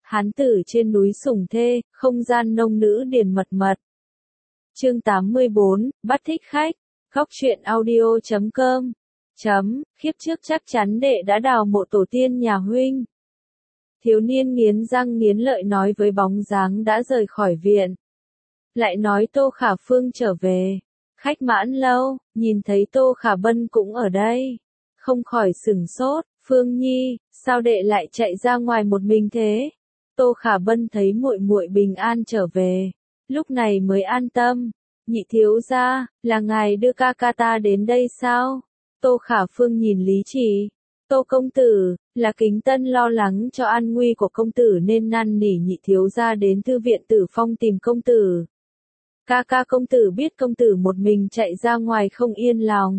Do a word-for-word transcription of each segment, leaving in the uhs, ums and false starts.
Hán tử trên núi sủng thê, không gian nông nữ điền mật mật. Chương tám mươi bốn, bắt thích khách. Góc truyện audio chấm com. Chấm, khiếp trước chắc chắn đệ đã đào mộ tổ tiên nhà huynh. Thiếu niên nghiến răng nghiến lợi nói với bóng dáng đã rời khỏi viện. Lại nói Tô Khả Phương trở về. Khách mãn lâu, nhìn thấy Tô Khả Bân cũng ở đây. Không khỏi sửng sốt, Phương Nhi, sao đệ lại chạy ra ngoài một mình thế? Tô Khả Bân thấy muội muội bình an trở về, lúc này mới an tâm. Nhị thiếu gia, là ngài đưa ca ca ta đến đây sao? Tô Khả Phương nhìn Lý Trì. Tô công tử, là Kính Tân lo lắng cho an nguy của công tử nên năn nỉ nhị thiếu gia đến thư viện Tử Phong tìm công tử. Ca ca công tử biết công tử một mình chạy ra ngoài không yên lòng,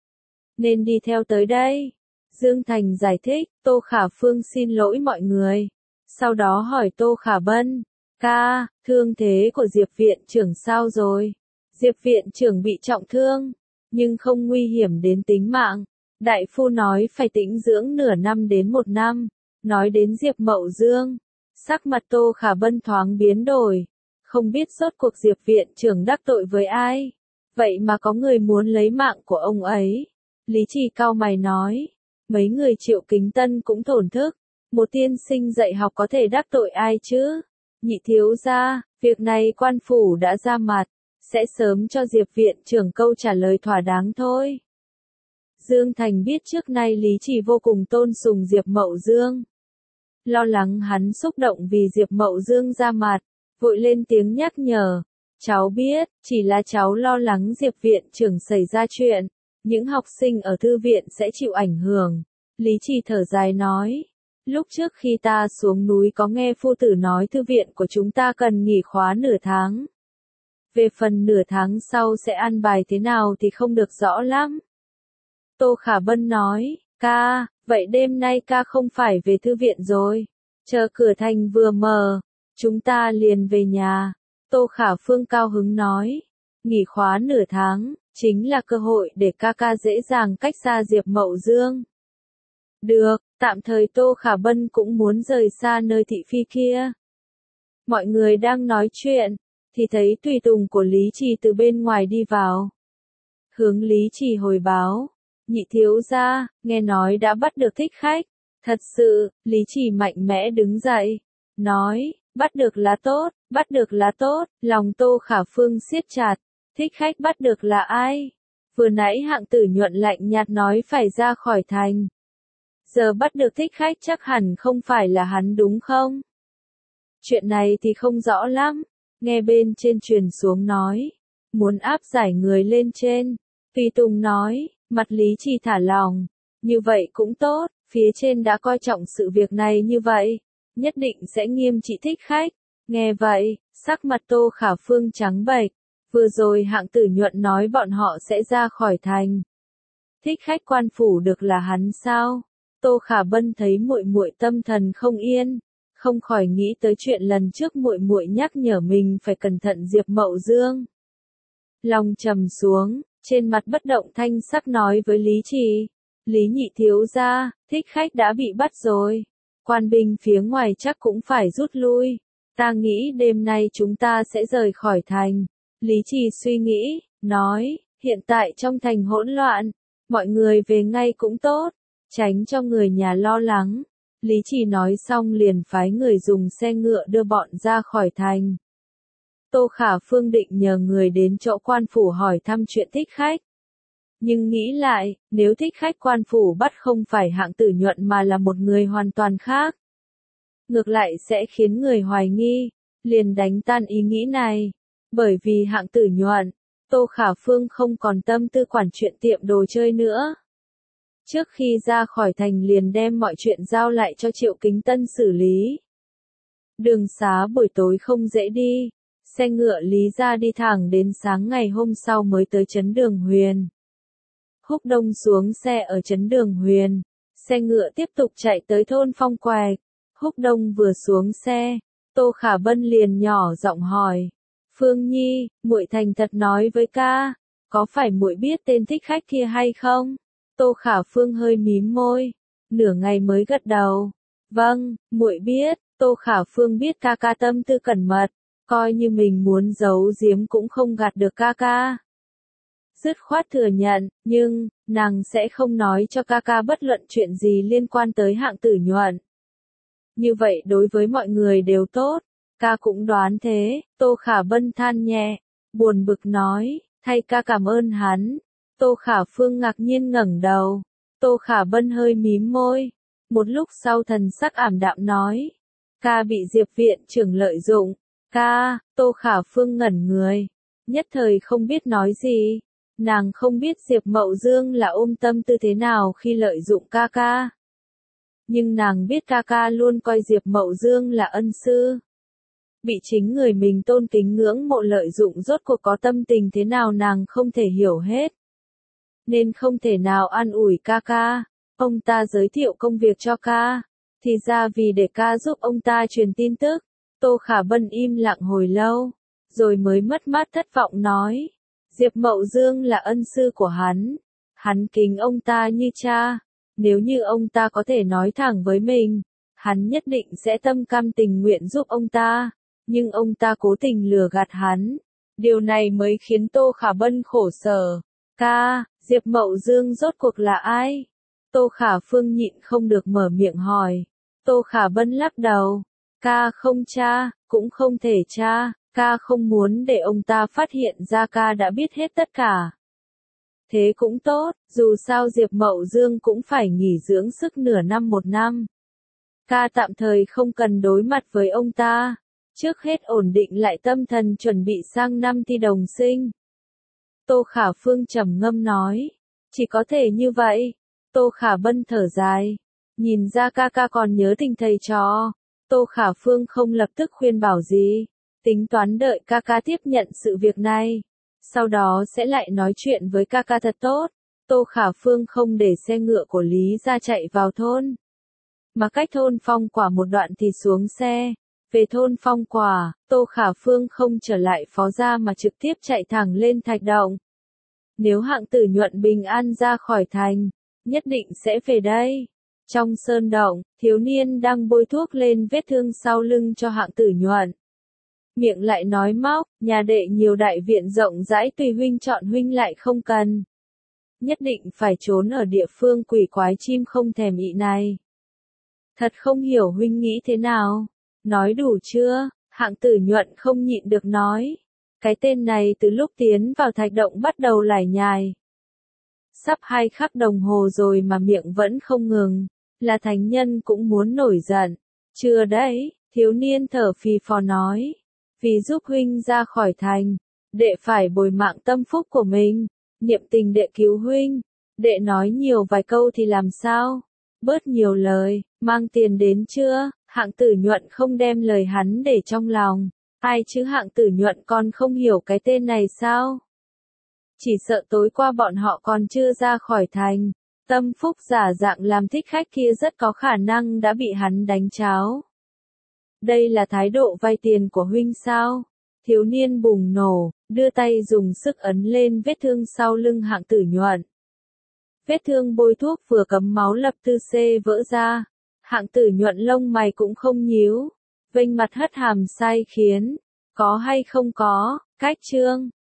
nên đi theo tới đây. Dương Thành giải thích, Tô Khả Phương xin lỗi mọi người. Sau đó hỏi Tô Khả Bân, ca, thương thế của Diệp viện trưởng sao rồi? Diệp viện trưởng bị trọng thương, nhưng không nguy hiểm đến tính mạng. Đại phu nói phải tĩnh dưỡng nửa năm đến một năm. Nói đến Diệp Mậu Dương, sắc mặt Tô Khả Bân thoáng biến đổi. Không biết rốt cuộc Diệp viện trưởng đắc tội với ai, vậy mà có người muốn lấy mạng của ông ấy. Lý Trì cau mày nói, mấy người Triệu Kính Tân cũng thổn thức. Một tiên sinh dạy học có thể đắc tội ai chứ? Nhị thiếu gia, việc này quan phủ đã ra mặt, sẽ sớm cho Diệp viện trưởng câu trả lời thỏa đáng thôi. Dương Thành biết trước nay Lý Trì vô cùng tôn sùng Diệp Mậu Dương. Lo lắng hắn xúc động vì Diệp Mậu Dương ra mặt, vội lên tiếng nhắc nhở. Cháu biết, chỉ là cháu lo lắng Diệp viện trưởng xảy ra chuyện, những học sinh ở thư viện sẽ chịu ảnh hưởng. Lý Trì thở dài nói. Lúc trước khi ta xuống núi có nghe phu tử nói thư viện của chúng ta cần nghỉ khóa nửa tháng. Về phần nửa tháng sau sẽ ăn bài thế nào thì không được rõ lắm. Tô Khả Bân nói, ca, vậy đêm nay ca không phải về thư viện rồi. Chờ cửa thành vừa mở, chúng ta liền về nhà. Tô Khả Phương cao hứng nói, nghỉ khóa nửa tháng, chính là cơ hội để ca ca dễ dàng cách xa Diệp Mậu Dương. Được, tạm thời Tô Khả Bân cũng muốn rời xa nơi thị phi kia. Mọi người đang nói chuyện, thì thấy tùy tùng của Lý Trì từ bên ngoài đi vào. Hướng Lý Trì hồi báo, nhị thiếu gia, nghe nói đã bắt được thích khách. Thật sự, Lý Trì mạnh mẽ đứng dậy, nói, bắt được là tốt, bắt được là tốt, lòng Tô Khả Phương siết chặt. Thích khách bắt được là ai? Vừa nãy Hạng Tử Nhuận lạnh nhạt nói phải ra khỏi thành. Giờ bắt được thích khách chắc hẳn không phải là hắn đúng không? Chuyện này thì không rõ lắm. Nghe bên trên truyền xuống nói, muốn áp giải người lên trên. Tùy Tùng nói, mặt Lý Trì thả lòng. Như vậy cũng tốt, phía trên đã coi trọng sự việc này như vậy. Nhất định sẽ nghiêm trị thích khách. Nghe vậy, sắc mặt Tô Khả Phương trắng bệch. Vừa rồi Hạng Tử Nhuận nói bọn họ sẽ ra khỏi thành. Thích khách quan phủ được là hắn sao? Tô Khả Bân thấy muội muội tâm thần không yên, không khỏi nghĩ tới chuyện lần trước muội muội nhắc nhở mình phải cẩn thận Diệp Mậu Dương. Lòng trầm xuống, trên mặt bất động thanh sắc nói với Lý Trì, Lý nhị thiếu gia, thích khách đã bị bắt rồi. Quan binh phía ngoài chắc cũng phải rút lui. Ta nghĩ đêm nay chúng ta sẽ rời khỏi thành. Lý Trì suy nghĩ, nói, hiện tại trong thành hỗn loạn, mọi người về ngay cũng tốt. Tránh cho người nhà lo lắng. Lý Trì nói xong liền phái người dùng xe ngựa đưa bọn ra khỏi thành. Tô Khả Phương định nhờ người đến chỗ quan phủ hỏi thăm chuyện thích khách. Nhưng nghĩ lại, nếu thích khách quan phủ bắt không phải Hạng Tử Nhuận mà là một người hoàn toàn khác, ngược lại sẽ khiến người hoài nghi, liền đánh tan ý nghĩ này. Bởi vì Hạng Tử Nhuận, Tô Khả Phương không còn tâm tư quản chuyện tiệm đồ chơi nữa. Trước khi ra khỏi thành liền đem mọi chuyện giao lại cho Triệu Kính Tân xử lý. Đường xá buổi tối không dễ đi, xe ngựa Lý ra đi thẳng đến sáng ngày hôm sau mới tới trấn Đường Huyền. Húc Đông xuống xe ở trấn Đường Huyền, xe ngựa tiếp tục chạy tới thôn Phong Quạch. Húc Đông vừa xuống xe, Tô Khả Bân liền nhỏ giọng hỏi, Phương Nhi, muội thành thật nói với ca, có phải muội biết tên thích khách kia hay không? Tô Khả Phương hơi mím môi, nửa ngày mới gật đầu. Vâng, muội biết. Tô Khả Phương biết ca ca tâm tư cẩn mật, coi như mình muốn giấu giếm cũng không gạt được ca ca. Dứt khoát thừa nhận, nhưng, nàng sẽ không nói cho ca ca bất luận chuyện gì liên quan tới Hạng Tử Nhuận. Như vậy đối với mọi người đều tốt, ca cũng đoán thế. Tô Khả Bân than nhẹ, buồn bực nói, thay ca cảm ơn hắn. Tô Khả Phương ngạc nhiên ngẩng đầu, Tô Khả Bân hơi mím môi, một lúc sau thần sắc ảm đạm nói, ca bị Diệp viện trưởng lợi dụng. Ca, Tô Khả Phương ngẩn người, nhất thời không biết nói gì. Nàng không biết Diệp Mậu Dương là ôm tâm tư thế nào khi lợi dụng ca ca. Nhưng nàng biết ca ca luôn coi Diệp Mậu Dương là ân sư. Bị chính người mình tôn kính ngưỡng mộ lợi dụng rốt cuộc có tâm tình thế nào nàng không thể hiểu hết. Nên không thể nào an ủi ca ca. Ông ta giới thiệu công việc cho ca, thì ra vì để ca giúp ông ta truyền tin tức. Tô Khả Bân im lặng hồi lâu, rồi mới mất mát thất vọng nói. Diệp Mậu Dương là ân sư của hắn. Hắn kính ông ta như cha. Nếu như ông ta có thể nói thẳng với mình, hắn nhất định sẽ tâm cam tình nguyện giúp ông ta. Nhưng ông ta cố tình lừa gạt hắn. Điều này mới khiến Tô Khả Bân khổ sở. Ca, Diệp Mậu Dương rốt cuộc là ai? Tô Khả Phương nhịn không được mở miệng hỏi. Tô Khả Bân lắc đầu. Ca không cha, cũng không thể cha. Ca không muốn để ông ta phát hiện ra ca đã biết hết tất cả. Thế cũng tốt, dù sao Diệp Mậu Dương cũng phải nghỉ dưỡng sức nửa năm một năm. Ca tạm thời không cần đối mặt với ông ta. Trước hết ổn định lại tâm thần chuẩn bị sang năm thi đồng sinh. Tô Khả Phương trầm ngâm nói. Chỉ có thể như vậy. Tô Khả Bân thở dài. Nhìn ra ca ca còn nhớ tình thầy trò. Tô Khả Phương không lập tức khuyên bảo gì. Tính toán đợi ca ca tiếp nhận sự việc này. Sau đó sẽ lại nói chuyện với ca ca thật tốt. Tô Khả Phương không để xe ngựa của Lý ra chạy vào thôn. Mà cách thôn Phong Quả một đoạn thì xuống xe. Về thôn Phong Quả, Tô Khả Phương không trở lại phó gia mà trực tiếp chạy thẳng lên Thạch Động. Nếu Hạng Tử Nhuận bình an ra khỏi thành, nhất định sẽ về đây. Trong sơn động, thiếu niên đang bôi thuốc lên vết thương sau lưng cho Hạng Tử Nhuận. Miệng lại nói móc, nhà đệ nhiều đại viện rộng rãi tùy huynh chọn huynh lại không cần. Nhất định phải trốn ở địa phương quỷ quái chim không thèm ị này. Thật không hiểu huynh nghĩ thế nào. Nói đủ chưa? Hạng Tử Nhuận không nhịn được nói. Cái tên này từ lúc tiến vào Thạch Động bắt đầu lải nhải. Sắp hai khắc đồng hồ rồi mà miệng vẫn không ngừng. Là thánh nhân cũng muốn nổi giận. Chưa đấy, thiếu niên thở phì phò nói. Vì giúp huynh ra khỏi thành, đệ phải bồi mạng tâm phúc của mình. Niệm tình đệ cứu huynh. Đệ nói nhiều vài câu thì làm sao? Bớt nhiều lời, mang tiền đến chưa? Hạng Tử Nhuận không đem lời hắn để trong lòng. Ai chứ Hạng Tử Nhuận còn không hiểu cái tên này sao? Chỉ sợ tối qua bọn họ còn chưa ra khỏi thành. Tâm phúc giả dạng làm thích khách kia rất có khả năng đã bị hắn đánh cháo. Đây là thái độ vay tiền của huynh sao? Thiếu niên bùng nổ, đưa tay dùng sức ấn lên vết thương sau lưng Hạng Tử Nhuận. Vết thương bôi thuốc vừa cấm máu lập tư xê vỡ ra. Hạng Tử Nhuận lông mày cũng không nhíu, vênh mặt hất hàm sai khiến. Có hay không có, cách trương,